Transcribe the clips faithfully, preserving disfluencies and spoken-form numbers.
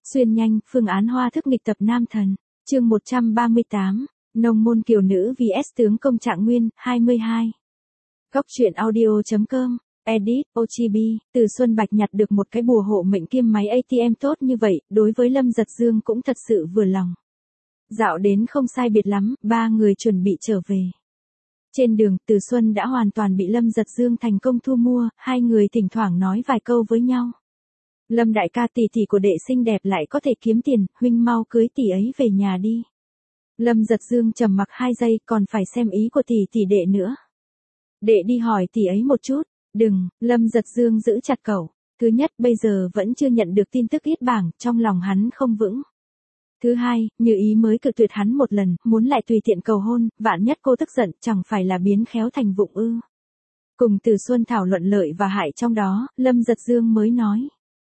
Xuyên nhanh, phương án hoa thức nghịch tập nam thần. Chương một trăm ba mươi tám, nông môn kiều nữ vs tướng công Trạng Nguyên, hai mươi hai. Góc truyện audio.com, edit, ô giê bê, từ Xuân Bạch nhặt được một cái bùa hộ mệnh kiêm máy a tê em tốt như vậy, đối với Lâm Giật Dương cũng thật sự vừa lòng. Dạo đến không sai biệt lắm, ba người chuẩn bị trở về. Trên đường, Từ Xuân đã hoàn toàn bị Lâm Giật Dương thành công thu mua, hai người thỉnh thoảng nói vài câu với nhau. Lâm đại ca, tỷ tỷ của đệ xinh đẹp lại có thể kiếm tiền, huynh mau cưới tỷ ấy về nhà đi. Lâm Giật Dương trầm mặc hai giây, còn phải xem ý của tỷ tỷ đệ nữa. Đệ đi hỏi tỷ ấy một chút. Đừng, Lâm Giật Dương giữ chặt cậu. Thứ nhất, bây giờ vẫn chưa nhận được tin tức yết bảng, trong lòng hắn không vững. Thứ hai, Như Ý mới cự tuyệt hắn một lần, muốn lại tùy tiện cầu hôn, vạn nhất cô tức giận, chẳng phải là biến khéo thành vụng ư. Cùng Từ Xuân thảo luận lợi và hại trong đó, Lâm Giật Dương mới nói.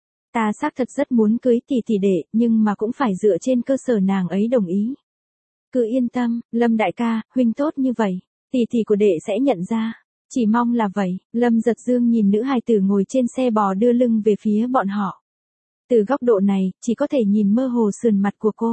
Ta xác thật rất muốn cưới tỷ tỷ đệ, nhưng mà cũng phải dựa trên cơ sở nàng ấy đồng ý. Cứ yên tâm, Lâm đại ca, huynh tốt như vậy, tỷ tỷ của đệ sẽ nhận ra. Chỉ mong là vậy. Lâm Giật Dương nhìn nữ hài tử ngồi trên xe bò đưa lưng về phía bọn họ. Từ góc độ này, chỉ có thể nhìn mơ hồ sườn mặt của cô.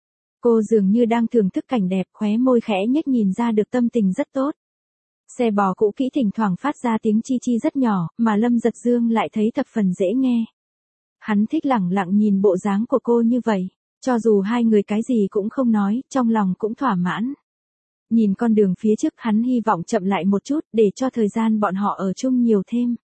Cô dường như đang thưởng thức cảnh đẹp, khóe môi khẽ nhếch, nhìn ra được tâm tình rất tốt. Xe bò cũ kỹ thỉnh thoảng phát ra tiếng chi chi rất nhỏ, mà Lâm Giật Dương lại thấy thập phần dễ nghe. Hắn thích lẳng lặng nhìn bộ dáng của cô như vậy, cho dù hai người cái gì cũng không nói, trong lòng cũng thỏa mãn. Nhìn con đường phía trước, hắn hy vọng chậm lại một chút, để cho thời gian bọn họ ở chung nhiều thêm.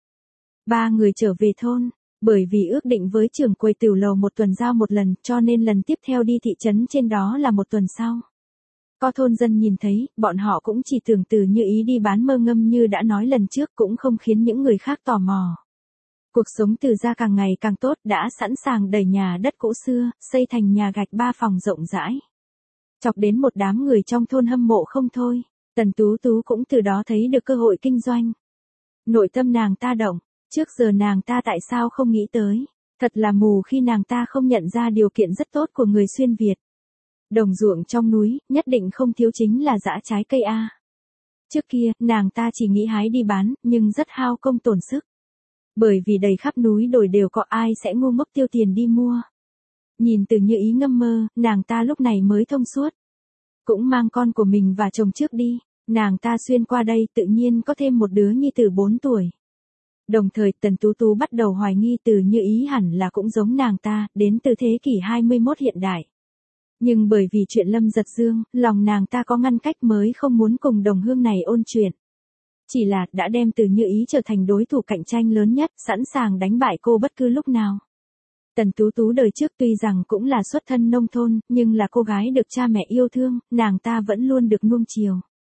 Ba người trở về thôn, bởi vì ước định với trưởng quầy tiểu lầu một tuần giao một lần, cho nên lần tiếp theo đi thị trấn trên đó là một tuần sau. Có thôn dân nhìn thấy, bọn họ cũng chỉ tưởng Từ Như Ý đi bán mơ ngâm như đã nói lần trước, cũng không khiến những người khác tò mò. Cuộc sống Từ gia càng ngày càng tốt, đã sẵn sàng đẩy nhà đất cũ xưa, xây thành nhà gạch ba phòng rộng rãi. Chọc đến một đám người trong thôn hâm mộ không thôi. Tần Tú Tú cũng từ đó thấy được cơ hội kinh doanh. Nội tâm nàng ta động, trước giờ nàng ta tại sao không nghĩ tới. Thật là mù khi nàng ta không nhận ra điều kiện rất tốt của người xuyên Việt. Đồng ruộng trong núi, nhất định không thiếu chính là dã trái cây A. Trước kia, nàng ta chỉ nghĩ hái đi bán, nhưng rất hao công tổn sức. Bởi vì đầy khắp núi đồi đều có, ai sẽ ngu ngốc tiêu tiền đi mua. Nhìn Từ Như Ý ngâm mơ, nàng ta lúc này mới thông suốt. Cũng mang con của mình và chồng trước đi, nàng ta xuyên qua đây tự nhiên có thêm một đứa nhi tử bốn tuổi. Đồng thời Tần Tú Tú bắt đầu hoài nghi Từ Như Ý hẳn là cũng giống nàng ta, đến từ thế kỷ hai mươi mốt hiện đại. Nhưng bởi vì chuyện Lâm Giật Dương, lòng nàng ta có ngăn cách mới không muốn cùng đồng hương này ôn chuyện. Chỉ là đã đem Từ Như Ý trở thành đối thủ cạnh tranh lớn nhất, sẵn sàng đánh bại cô bất cứ lúc nào. Tần Tú Tú đời trước tuy rằng cũng là xuất thân nông thôn, nhưng là cô gái được cha mẹ yêu thương, nàng ta vẫn luôn được nuông chiều.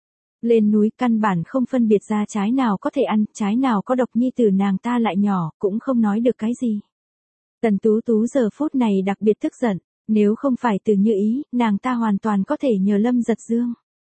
Lên núi căn bản không phân biệt ra trái nào có thể ăn, trái nào có độc, nhi tử nàng ta lại nhỏ, cũng không nói được cái gì. Tần Tú Tú giờ phút này đặc biệt tức giận, nếu không phải Từ Như Ý, nàng ta hoàn toàn có thể nhờ Lâm Giật Dương.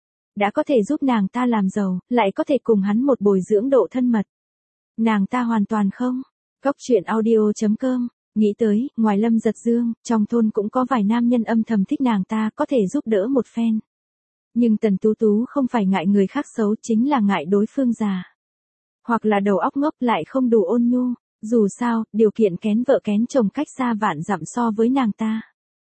Đã có thể giúp nàng ta làm giàu, lại có thể cùng hắn một bồi dưỡng độ thân mật. Nàng ta hoàn toàn không. Góc truyện audio.com. Nghĩ tới, ngoài Lâm Giật Dương, trong thôn cũng có vài nam nhân âm thầm thích nàng ta, có thể giúp đỡ một phen. Nhưng Tần Tú Tú không phải ngại người khác xấu, chính là ngại đối phương già. Hoặc là đầu óc ngốc, lại không đủ ôn nhu. Dù sao, điều kiện kén vợ kén chồng cách xa vạn dặm so với nàng ta.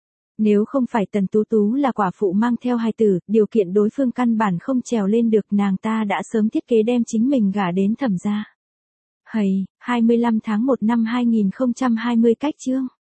Nếu không phải Tần Tú Tú là quả phụ mang theo hài tử, điều kiện đối phương căn bản không trèo lên được, nàng ta đã sớm thiết kế đem chính mình gả đến Thẩm gia. Hầy, hai mươi lăm tháng một năm hai nghìn không trăm hai mươi cách chương.